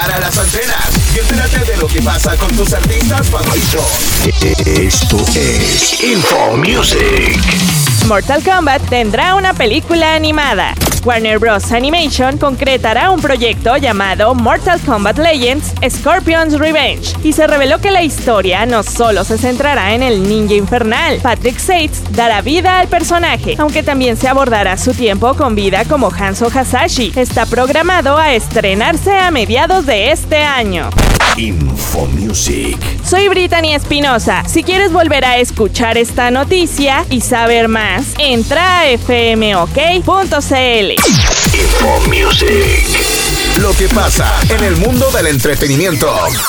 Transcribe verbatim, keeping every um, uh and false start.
para las antenas y entérate de lo que pasa con tus artistas favoritos. Esto es Info Music. Mortal Kombat tendrá una película animada. Warner Bros. Animation concretará un proyecto llamado Mortal Kombat Legends Scorpion's Revenge y se reveló que la historia no solo se centrará en el ninja infernal. Patrick Seitz dará vida al personaje, aunque también se abordará su tiempo con vida como Hanzo Hasashi. Está programado a estrenarse a mediados de este año. Info Music. Soy Brittany Espinosa. Si quieres volver a escuchar esta noticia y saber más, entra a f m o k punto c l. Info Music. Lo que pasa en el mundo del entretenimiento.